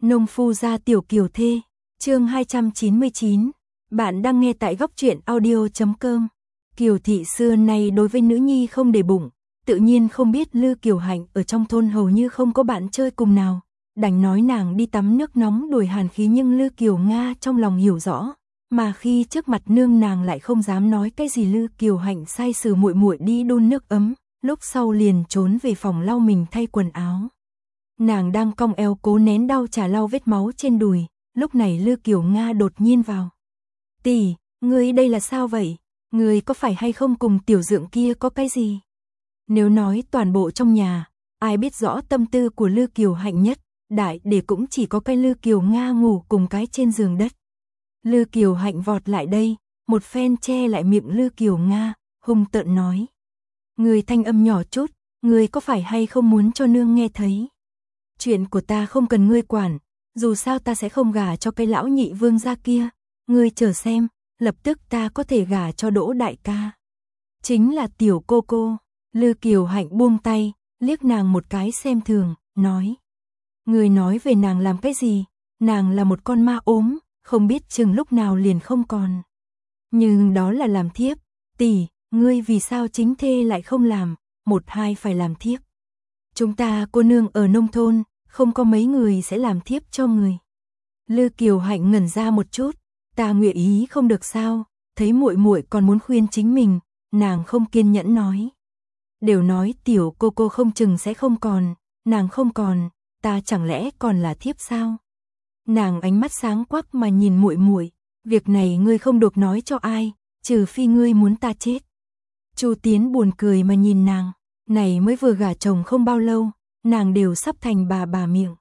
Nông phu gia tiểu kiều thê, chương 299. Bạn đang nghe tại góc truyện audio.com. Kiều thị xưa nay đối với nữ nhi không để bụng, tự nhiên không biết Lư Kiều Hạnh ở trong thôn hầu như không có bạn chơi cùng nào, đành nói nàng đi tắm nước nóng đuổi hàn khí, nhưng Lư Kiều Nga trong lòng hiểu rõ, mà khi trước mặt nương nàng lại không dám nói cái gì. Lư Kiều Hạnh sai sử muội muội đi đun nước ấm, lúc sau liền trốn về phòng lau mình thay quần áo. Nàng đang cong eo cố nén đau chà lau vết máu trên đùi, lúc này Lư Kiều Nga đột nhiên vào. "Tỷ, ngươi đây là sao vậy? Ngươi có phải hay không cùng tiểu dượng kia có cái gì?" Nếu nói toàn bộ trong nhà, ai biết rõ tâm tư của Lư Kiều Hạnh nhất, đại để cũng chỉ có cái Lư Kiều Nga ngủ cùng cái trên giường đất. Lư Kiều Hạnh vọt lại đây, một phen che lại miệng Lư Kiều Nga, hung tợn nói: "Ngươi thanh âm nhỏ chút, ngươi có phải hay không muốn cho nương nghe thấy? Chuyện của ta không cần ngươi quản, dù sao ta sẽ không gả cho cái lão nhị vương gia kia, ngươi chờ xem, lập tức ta có thể gả cho Đỗ đại ca. Chính là tiểu cô cô." Lư Kiều Hạnh buông tay, liếc nàng một cái xem thường, nói: "Ngươi nói về nàng làm cái gì? Nàng là một con ma ốm, không biết chừng lúc nào liền không còn. Nhưng đó là làm thiếp, tỷ, ngươi vì sao chính thê lại không làm, một hai phải làm thiếp. Chúng ta cô nương ở nông thôn, không có mấy người sẽ làm thiếp cho người." Lư Kiều Hạnh ngẩn ra một chút, "Ta nguyện ý không được sao?" Thấy muội muội còn muốn khuyên chính mình, nàng không kiên nhẫn nói: "Đều nói tiểu cô cô không chừng sẽ không còn, nàng không còn, ta chẳng lẽ còn là thiếp sao?" Nàng ánh mắt sáng quắc mà nhìn muội muội, "Việc này ngươi không được nói cho ai, trừ phi ngươi muốn ta chết." Chu Tiến buồn cười mà nhìn nàng, này mới vừa gả chồng không bao lâu, nàng đều sắp thành bà miệng.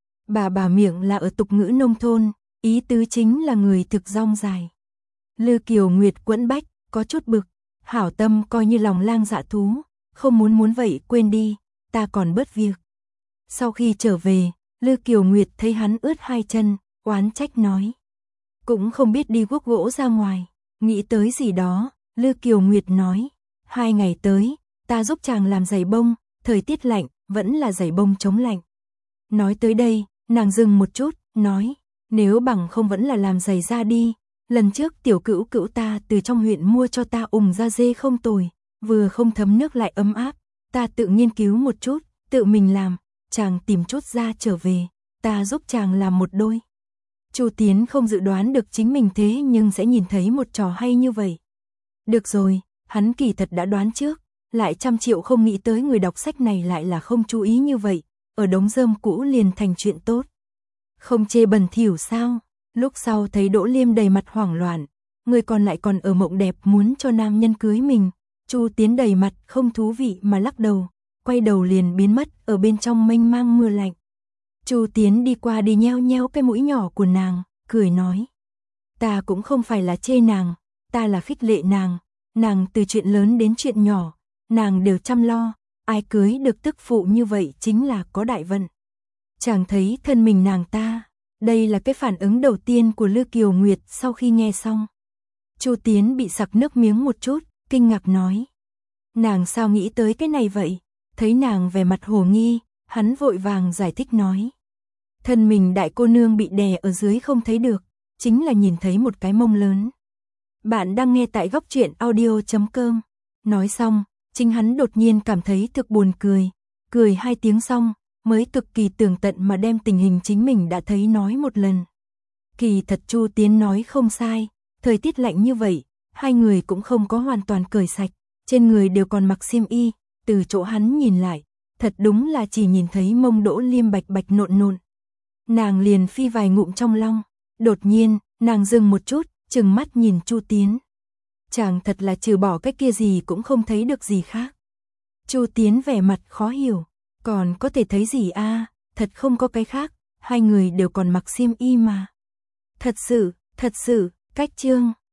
Bà miệng là ở tục ngữ nông thôn, ý tứ chính là người thực rong dài. Lư Kiều Nguyệt quẫn bách, có chút bực, hảo tâm coi như lòng lang dạ thú, không muốn vậy quên đi, ta còn bớt việc. Sau khi trở về, Lư Kiều Nguyệt thấy hắn ướt hai chân, oán trách nói: "Cũng không biết đi guốc gỗ ra ngoài." Nghĩ tới gì đó, Lư Kiều Nguyệt nói: "2 ngày tới, ta giúp chàng làm giày bông, thời tiết lạnh, vẫn là giày bông chống lạnh." Nói tới đây, nàng dừng một chút, nói: "Nếu bằng không vẫn là làm giày da đi, lần trước tiểu cữu cữu ta từ trong huyện mua cho ta ủng da dê không tồi, vừa không thấm nước lại ấm áp, ta tự nghiên cứu một chút, tự mình làm, chàng tìm chút da trở về, ta giúp chàng làm một đôi." Chu Tiến không dự đoán được chính mình thế nhưng sẽ nhìn thấy một trò hay như vậy. Được rồi, hắn kỳ thật đã đoán trước, lại trăm triệu không nghĩ tới người đọc sách này lại là không chú ý như vậy, ở đống rơm cũ liền thành chuyện tốt. Không chê bẩn thỉu sao? Lúc sau thấy Đỗ Liêm đầy mặt hoảng loạn, người còn lại còn ở mộng đẹp muốn cho nam nhân cưới mình, Chu Tiến đầy mặt không thú vị mà lắc đầu, quay đầu liền biến mất ở bên trong mênh mang mưa lạnh. Chu Tiến đi qua đi nheo nheo cái mũi nhỏ của nàng, cười nói: "Ta cũng không phải là chê nàng, ta là khích lệ nàng, nàng từ chuyện lớn đến chuyện nhỏ, nàng đều chăm lo, ai cưới được tức phụ như vậy chính là có đại vận." Chàng thấy thân mình nàng ta, đây là cái phản ứng đầu tiên của Lư Kiều Nguyệt sau khi nghe xong. Chu Tiến bị sặc nước miếng một chút, kinh ngạc nói: "Nàng sao nghĩ tới cái này vậy?" Thấy nàng vẻ mặt hồ nghi, hắn vội vàng giải thích nói: "Thân mình đại cô nương bị đè ở dưới không thấy được, chính là nhìn thấy một cái mông lớn." Bạn đang nghe tại góc truyện audio.com. Nói xong, chính hắn đột nhiên cảm thấy thực buồn cười, cười 2 tiếng xong, mới cực kỳ tường tận mà đem tình hình chính mình đã thấy nói một lần. Kỳ thật Chu Tiến nói không sai, thời tiết lạnh như vậy, hai người cũng không có hoàn toàn cởi sạch, trên người đều còn mặc xiêm y, từ chỗ hắn nhìn lại, thật đúng là chỉ nhìn thấy mông Đỗ Liêm bạch bạch nộn nộn. Nàng liền phi vài ngụm trong lòng, đột nhiên, nàng dừng một chút, trừng mắt nhìn Chu Tiến. Chàng thật là trừ bỏ cái kia gì cũng không thấy được gì khác. Chu Tiến vẻ mặt khó hiểu, còn có thể thấy gì a? Thật không có cái khác, hai người đều còn mặc xiêm y mà. Thật sự, cách chương.